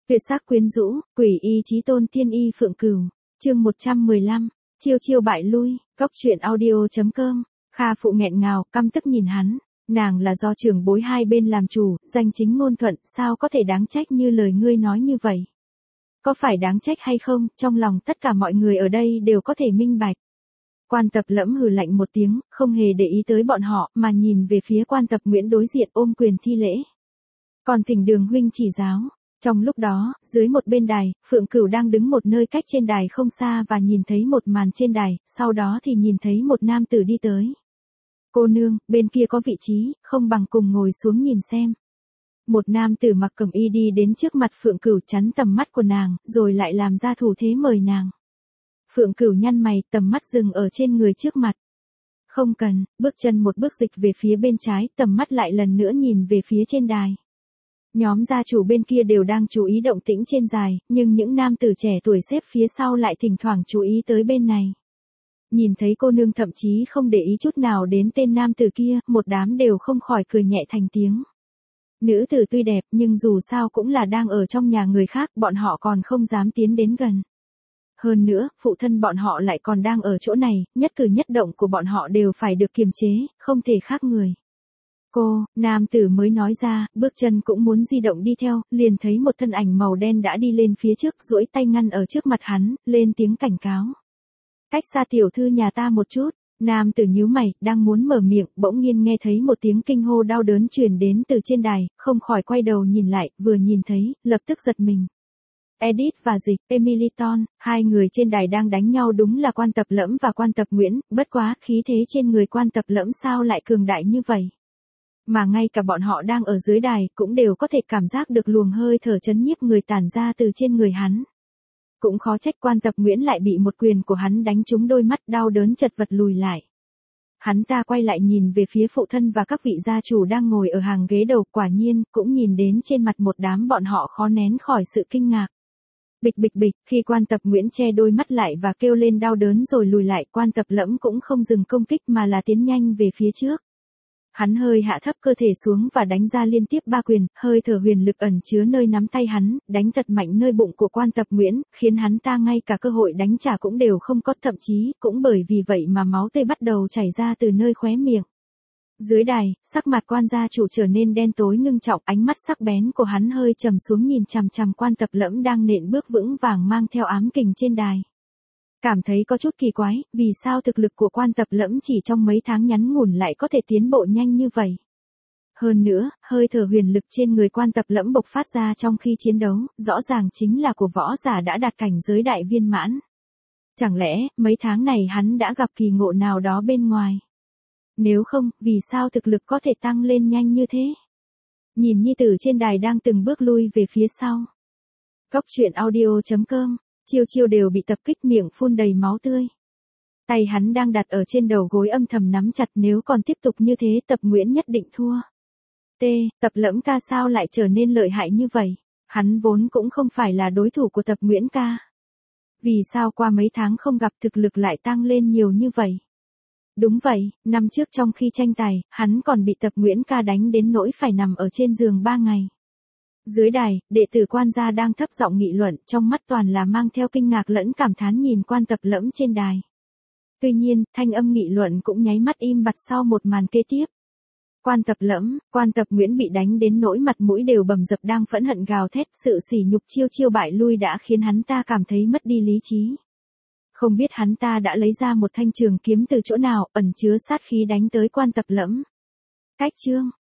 Tuyệt sắc quyến rũ, quỷ y chí tôn tiên y phượng cửu. Chương 115, chiêu chiêu bại lui. Góc truyện audio.com. Kha phụ nghẹn ngào, căm tức nhìn hắn. Nàng là do trưởng bối hai bên làm chủ, danh chính ngôn thuận, sao có thể đáng trách như lời ngươi nói như vậy? Có phải đáng trách hay không, trong lòng tất cả mọi người ở đây đều có thể minh bạch. Quan Tập Lẫm hừ lạnh một tiếng, không hề để ý tới bọn họ, mà nhìn về phía Quan Tập Nguyễn đối diện ôm quyền thi lễ. Còn Thỉnh Đường huynh chỉ giáo. Trong lúc đó, dưới một bên đài, Phượng Cửu đang đứng một nơi cách trên đài không xa và nhìn thấy một màn trên đài, sau đó thì nhìn thấy một nam tử đi tới. Cô nương, bên kia có vị trí, không bằng cùng ngồi xuống nhìn xem. Một nam tử mặc cẩm y đi đến trước mặt Phượng Cửu chắn tầm mắt của nàng, rồi lại làm ra thủ thế mời nàng. Phượng Cửu nhăn mày, tầm mắt dừng ở trên người trước mặt. Không cần, bước chân một bước dịch về phía bên trái, tầm mắt lại lần nữa nhìn về phía trên đài. Nhóm gia chủ bên kia đều đang chú ý động tĩnh trên đài, nhưng những nam tử trẻ tuổi xếp phía sau lại thỉnh thoảng chú ý tới bên này. Nhìn thấy cô nương thậm chí không để ý chút nào đến tên nam tử kia, một đám đều không khỏi cười nhẹ thành tiếng. Nữ tử tuy đẹp nhưng dù sao cũng là đang ở trong nhà người khác, bọn họ còn không dám tiến đến gần. Hơn nữa, phụ thân bọn họ lại còn đang ở chỗ này, nhất cử nhất động của bọn họ đều phải được kiềm chế, không thể khác người. Cô, nam tử mới nói ra, bước chân cũng muốn di động đi theo, liền thấy một thân ảnh màu đen đã đi lên phía trước, duỗi tay ngăn ở trước mặt hắn, lên tiếng cảnh cáo. Cách xa tiểu thư nhà ta một chút. Nam tử nhíu mày, đang muốn mở miệng, bỗng nhiên nghe thấy một tiếng kinh hô đau đớn truyền đến từ trên đài, không khỏi quay đầu nhìn lại, vừa nhìn thấy, lập tức giật mình. Edith và Dịch, Emiliton, hai người trên đài đang đánh nhau đúng là Quan Tập Lẫm và Quan Tập Nguyễn, bất quá khí thế trên người Quan Tập Lẫm sao lại cường đại như vậy. Mà ngay cả bọn họ đang ở dưới đài, cũng đều có thể cảm giác được luồng hơi thở chấn nhiếp người tản ra từ trên người hắn. Cũng khó trách Quan Tập Nguyễn lại bị một quyền của hắn đánh trúng đôi mắt, đau đớn chật vật lùi lại. Hắn ta quay lại nhìn về phía phụ thân và các vị gia chủ đang ngồi ở hàng ghế đầu, quả nhiên, cũng nhìn đến trên mặt một đám bọn họ khó nén khỏi sự kinh ngạc. Bịch bịch bịch, khi Quan Tập Nguyễn che đôi mắt lại và kêu lên đau đớn rồi lùi lại, Quan Tập Lẫm cũng không dừng công kích mà là tiến nhanh về phía trước. Hắn hơi hạ thấp cơ thể xuống và đánh ra liên tiếp 3 quyền, hơi thở huyền lực ẩn chứa nơi nắm tay hắn, đánh thật mạnh nơi bụng của Quan Tập Nguyễn, khiến hắn ta ngay cả cơ hội đánh trả cũng đều không có, thậm chí, cũng bởi vì vậy mà máu tươi bắt đầu chảy ra từ nơi khóe miệng. Dưới đài, sắc mặt Quan gia chủ trở nên đen tối ngưng trọng, ánh mắt sắc bén của hắn hơi trầm xuống nhìn chằm chằm Quan Tập Lẫm đang nện bước vững vàng mang theo ám kình trên đài. Cảm thấy có chút kỳ quái, vì sao thực lực của Quan Tập Lẫm chỉ trong mấy tháng ngắn ngủn lại có thể tiến bộ nhanh như vậy. Hơn nữa, hơi thở huyền lực trên người Quan Tập Lẫm bộc phát ra trong khi chiến đấu, rõ ràng chính là của võ giả đã đạt cảnh giới đại viên mãn. Chẳng lẽ, mấy tháng này hắn đã gặp kỳ ngộ nào đó bên ngoài? Nếu không, vì sao thực lực có thể tăng lên nhanh như thế? Nhìn Nhi tử trên đài đang từng bước lui về phía sau. Góc truyện audio.com. Chiêu chiêu đều bị tập kích, miệng phun đầy máu tươi. Tay hắn đang đặt ở trên đầu gối âm thầm nắm chặt, nếu còn tiếp tục như thế Tập Nguyễn nhất định thua. Tập Lẫm ca sao lại trở nên lợi hại như vậy? Hắn vốn cũng không phải là đối thủ của Tập Nguyễn ca. Vì sao qua mấy tháng không gặp thực lực lại tăng lên nhiều như vậy? Đúng vậy, năm trước trong khi tranh tài, hắn còn bị Tập Nguyễn ca đánh đến nỗi phải nằm ở trên giường 3 ngày. Dưới đài, đệ tử Quan gia đang thấp giọng nghị luận, trong mắt toàn là mang theo kinh ngạc lẫn cảm thán nhìn Quan Tập Lẫm trên đài. Tuy nhiên, thanh âm nghị luận cũng nháy mắt im bặt sau một màn kế tiếp. Quan Tập Lẫm, Quan Tập Nguyễn bị đánh đến nỗi mặt mũi đều bầm dập, đang phẫn hận gào thét, sự sỉ nhục chiêu chiêu bại lui đã khiến hắn ta cảm thấy mất đi lý trí. Không biết hắn ta đã lấy ra một thanh trường kiếm từ chỗ nào, ẩn chứa sát khí đánh tới Quan Tập Lẫm. Cách chương